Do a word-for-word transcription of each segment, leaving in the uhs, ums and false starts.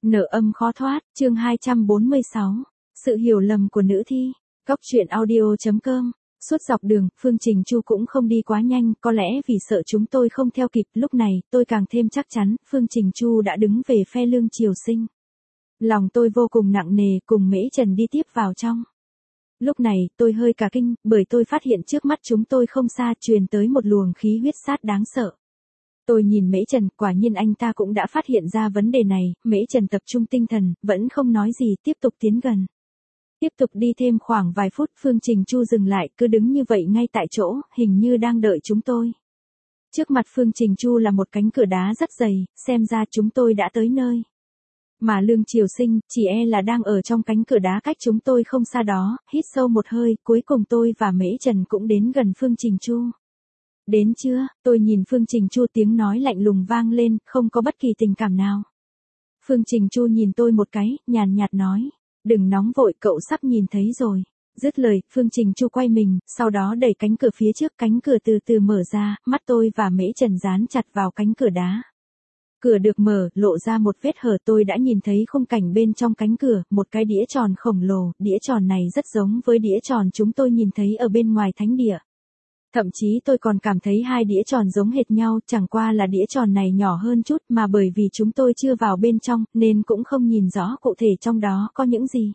Nợ âm khó thoát, chương hai trăm bốn mươi sáu. Sự hiểu lầm của nữ thi. Góc truyện audio.com. Suốt dọc đường, Phương Trình Chu cũng không đi quá nhanh, có lẽ vì sợ chúng tôi không theo kịp, lúc này, tôi càng thêm chắc chắn, Phương Trình Chu đã đứng về phe Lương Triều Sinh. Lòng tôi vô cùng nặng nề, cùng Mễ Trần đi tiếp vào trong. Lúc này, tôi hơi cả kinh, bởi tôi phát hiện trước mắt chúng tôi không xa truyền tới một luồng khí huyết sát đáng sợ. Tôi nhìn Mễ Trần, quả nhiên anh ta cũng đã phát hiện ra vấn đề này, Mễ Trần tập trung tinh thần, vẫn không nói gì, tiếp tục tiến gần. Tiếp tục đi thêm khoảng vài phút, Phương Trình Chu dừng lại, cứ đứng như vậy ngay tại chỗ, hình như đang đợi chúng tôi. Trước mặt Phương Trình Chu là một cánh cửa đá rất dày, xem ra chúng tôi đã tới nơi. Mà Lương Triều Sinh, chỉ e là đang ở trong cánh cửa đá cách chúng tôi không xa đó, hít sâu một hơi, cuối cùng tôi và Mễ Trần cũng đến gần Phương Trình Chu. Đến chưa, tôi nhìn Phương Trình Chu, tiếng nói lạnh lùng vang lên, không có bất kỳ tình cảm nào. Phương Trình Chu nhìn tôi một cái, nhàn nhạt nói, đừng nóng vội, cậu sắp nhìn thấy rồi. Dứt lời, Phương Trình Chu quay mình, sau đó đẩy cánh cửa phía trước, cánh cửa từ từ mở ra, mắt tôi và Mễ Trần dán chặt vào cánh cửa đá. Cửa được mở, lộ ra một vết hở, tôi đã nhìn thấy khung cảnh bên trong cánh cửa, một cái đĩa tròn khổng lồ, đĩa tròn này rất giống với đĩa tròn chúng tôi nhìn thấy ở bên ngoài thánh địa. Thậm chí tôi còn cảm thấy hai đĩa tròn giống hệt nhau, chẳng qua là đĩa tròn này nhỏ hơn chút, mà bởi vì chúng tôi chưa vào bên trong, nên cũng không nhìn rõ cụ thể trong đó có những gì.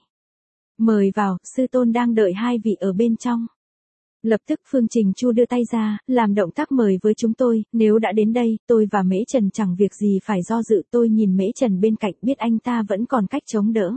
Mời vào, sư tôn đang đợi hai vị ở bên trong. Lập tức Phương Trình Chu đưa tay ra, làm động tác mời với chúng tôi, nếu đã đến đây, tôi và Mễ Trần chẳng việc gì phải do dự, tôi nhìn Mễ Trần bên cạnh, biết anh ta vẫn còn cách chống đỡ.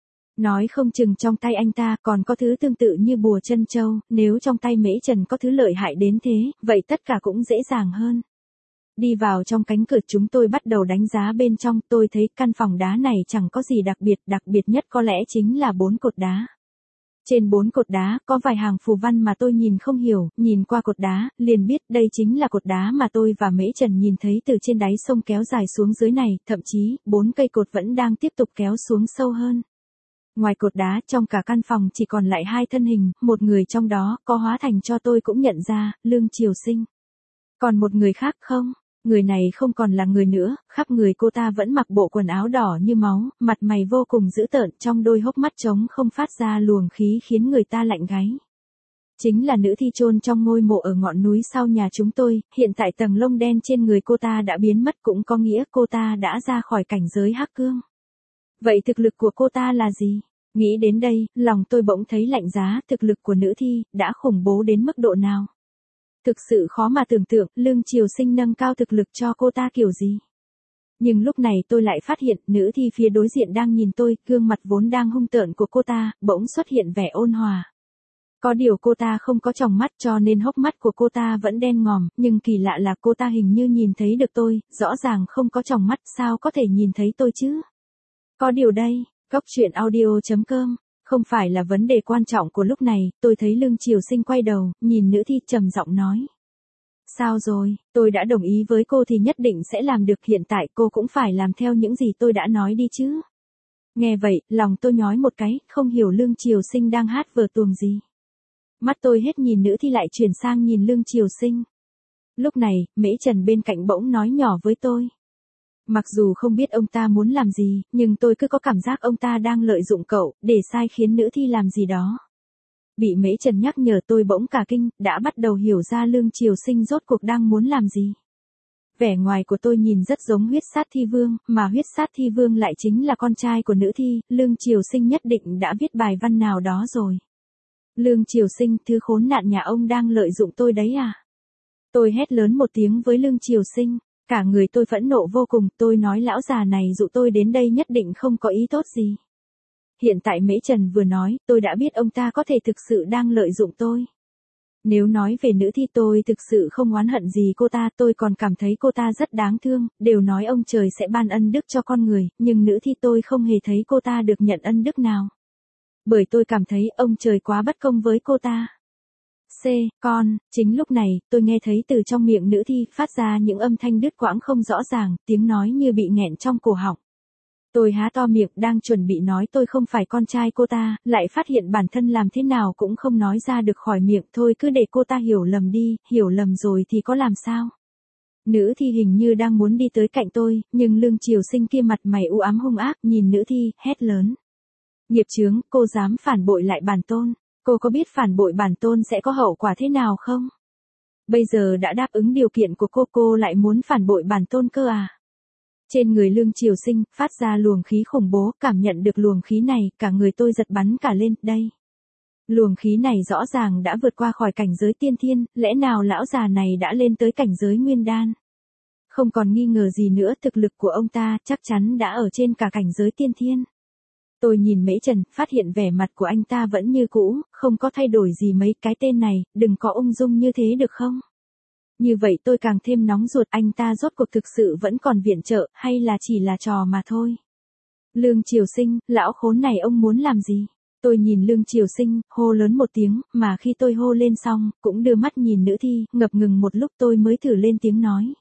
Nói không chừng trong tay anh ta còn có thứ tương tự như bùa chân châu, nếu trong tay Mễ Trần có thứ lợi hại đến thế, vậy tất cả cũng dễ dàng hơn. Đi vào trong cánh cửa, chúng tôi bắt đầu đánh giá bên trong, tôi thấy căn phòng đá này chẳng có gì đặc biệt, đặc biệt nhất có lẽ chính là bốn cột đá. Trên bốn cột đá có vài hàng phù văn mà tôi nhìn không hiểu, nhìn qua cột đá, liền biết đây chính là cột đá mà tôi và Mễ Trần nhìn thấy từ trên đáy sông kéo dài xuống dưới này, thậm chí, bốn cây cột vẫn đang tiếp tục kéo xuống sâu hơn. Ngoài cột đá, trong cả căn phòng chỉ còn lại hai thân hình, một người trong đó có hóa thành cho tôi cũng nhận ra, Lương Triều Sinh. Còn một người khác không? Người này không còn là người nữa, khắp người cô ta vẫn mặc bộ quần áo đỏ như máu, mặt mày vô cùng dữ tợn, trong đôi hốc mắt trống không phát ra luồng khí khiến người ta lạnh gáy. Chính là nữ thi chôn trong ngôi mộ ở ngọn núi sau nhà chúng tôi, hiện tại tầng lông đen trên người cô ta đã biến mất, cũng có nghĩa cô ta đã ra khỏi cảnh giới hắc cương. Vậy thực lực của cô ta là gì? Nghĩ đến đây, lòng tôi bỗng thấy lạnh giá, thực lực của nữ thi đã khủng bố đến mức độ nào? Thực sự khó mà tưởng tượng, Lương Triều Sinh nâng cao thực lực cho cô ta kiểu gì. Nhưng lúc này tôi lại phát hiện, nữ thi phía đối diện đang nhìn tôi, gương mặt vốn đang hung tợn của cô ta, bỗng xuất hiện vẻ ôn hòa. Có điều cô ta không có tròng mắt cho nên hốc mắt của cô ta vẫn đen ngòm, nhưng kỳ lạ là cô ta hình như nhìn thấy được tôi, rõ ràng không có tròng mắt, sao có thể nhìn thấy tôi chứ? Có điều đây, góc truyện audio.com. Không phải là vấn đề quan trọng của lúc này, tôi thấy Lương Triều Sinh quay đầu, nhìn nữ thi trầm giọng nói. Sao rồi, tôi đã đồng ý với cô thì nhất định sẽ làm được, hiện tại cô cũng phải làm theo những gì tôi đã nói đi chứ. Nghe vậy, lòng tôi nhói một cái, không hiểu Lương Triều Sinh đang hát vở tuồng gì. Mắt tôi hết nhìn nữ thi lại chuyển sang nhìn Lương Triều Sinh. Lúc này, Mễ Trần bên cạnh bỗng nói nhỏ với tôi. Mặc dù không biết ông ta muốn làm gì, nhưng tôi cứ có cảm giác ông ta đang lợi dụng cậu, để sai khiến nữ thi làm gì đó. Bị Mễ Trần nhắc nhở tôi bỗng cả kinh, đã bắt đầu hiểu ra Lương Triều Sinh rốt cuộc đang muốn làm gì. Vẻ ngoài của tôi nhìn rất giống huyết sát thi vương, mà huyết sát thi vương lại chính là con trai của nữ thi, Lương Triều Sinh nhất định đã viết bài văn nào đó rồi. Lương Triều Sinh, thứ khốn nạn nhà ông đang lợi dụng tôi đấy à? Tôi hét lớn một tiếng với Lương Triều Sinh. Cả người tôi phẫn nộ vô cùng, tôi nói lão già này dụ tôi đến đây nhất định không có ý tốt gì. Hiện tại Mễ Trần vừa nói, tôi đã biết ông ta có thể thực sự đang lợi dụng tôi. Nếu nói về nữ thi tôi thực sự không oán hận gì cô ta, tôi còn cảm thấy cô ta rất đáng thương, đều nói ông trời sẽ ban ân đức cho con người, nhưng nữ thi tôi không hề thấy cô ta được nhận ân đức nào. Bởi tôi cảm thấy ông trời quá bất công với cô ta. C, con, chính lúc này, tôi nghe thấy từ trong miệng nữ thi phát ra những âm thanh đứt quãng không rõ ràng, tiếng nói như bị nghẹn trong cổ họng. Tôi há to miệng đang chuẩn bị nói tôi không phải con trai cô ta, lại phát hiện bản thân làm thế nào cũng không nói ra được khỏi miệng, thôi cứ để cô ta hiểu lầm đi, hiểu lầm rồi thì có làm sao. Nữ thi hình như đang muốn đi tới cạnh tôi, nhưng Lương Triều Sinh kia mặt mày u ám hung ác, nhìn nữ thi, hét lớn. Nghiệp chướng, cô dám phản bội lại bản tôn, cô có biết phản bội bản tôn sẽ có hậu quả thế nào không? Bây giờ đã đáp ứng điều kiện của cô, cô lại muốn phản bội bản tôn cơ à? Trên người Lương Triều Sinh, phát ra luồng khí khủng bố, cảm nhận được luồng khí này, cả người tôi giật bắn cả lên, đây. Luồng khí này rõ ràng đã vượt qua khỏi cảnh giới tiên thiên, lẽ nào lão già này đã lên tới cảnh giới nguyên đan? Không còn nghi ngờ gì nữa, thực lực của ông ta chắc chắn đã ở trên cả cảnh giới tiên thiên. Tôi nhìn Mễ Trần, phát hiện vẻ mặt của anh ta vẫn như cũ, không có thay đổi gì mấy, cái tên này, đừng có ung dung như thế được không? Như vậy tôi càng thêm nóng ruột, anh ta rốt cuộc thực sự vẫn còn viện trợ, hay là chỉ là trò mà thôi. Lương Triều Sinh, lão khốn này ông muốn làm gì? Tôi nhìn Lương Triều Sinh, hô lớn một tiếng, mà khi tôi hô lên xong, cũng đưa mắt nhìn nữ thi, ngập ngừng một lúc tôi mới thử lên tiếng nói.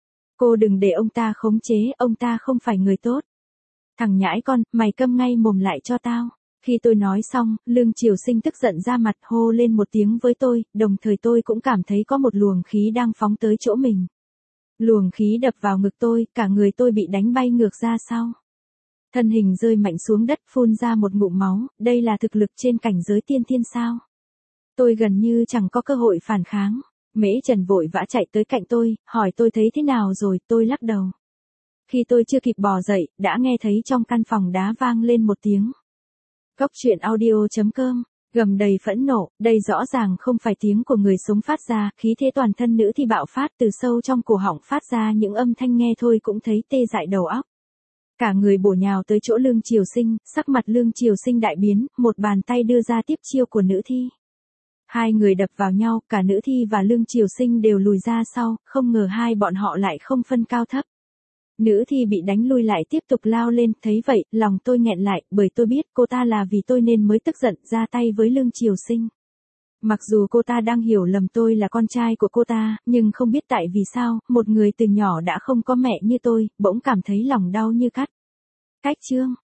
Cô đừng để ông ta khống chế, ông ta không phải người tốt. Thằng nhãi con, mày câm ngay mồm lại cho tao. Khi tôi nói xong, Lương Triều Sinh tức giận ra mặt hô lên một tiếng với tôi, đồng thời tôi cũng cảm thấy có một luồng khí đang phóng tới chỗ mình. Luồng khí đập vào ngực tôi, cả người tôi bị đánh bay ngược ra sau. Thân hình rơi mạnh xuống đất, phun ra một ngụm máu, đây là thực lực trên cảnh giới tiên thiên sao? Tôi gần như chẳng có cơ hội phản kháng. Mễ Trần vội vã chạy tới cạnh tôi, hỏi tôi thấy thế nào rồi, tôi lắc đầu. Khi tôi chưa kịp bò dậy, đã nghe thấy trong căn phòng đá vang lên một tiếng. Góc truyện audio chấm com, gầm đầy phẫn nộ, đây rõ ràng không phải tiếng của người sống phát ra, khí thế toàn thân nữ thì bạo phát từ sâu trong cổ họng phát ra những âm thanh nghe thôi cũng thấy tê dại đầu óc. Cả người bổ nhào tới chỗ Lương Triều Sinh, sắc mặt Lương Triều Sinh đại biến, một bàn tay đưa ra tiếp chiêu của nữ thi. Hai người đập vào nhau, cả nữ thi và Lương Triều Sinh đều lùi ra sau, không ngờ hai bọn họ lại không phân cao thấp. Nữ thi bị đánh lui lại tiếp tục lao lên, thấy vậy, lòng tôi nghẹn lại, bởi tôi biết cô ta là vì tôi nên mới tức giận ra tay với Lương Triều Sinh. Mặc dù cô ta đang hiểu lầm tôi là con trai của cô ta, nhưng không biết tại vì sao, một người từ nhỏ đã không có mẹ như tôi, bỗng cảm thấy lòng đau như cắt. Cách chương.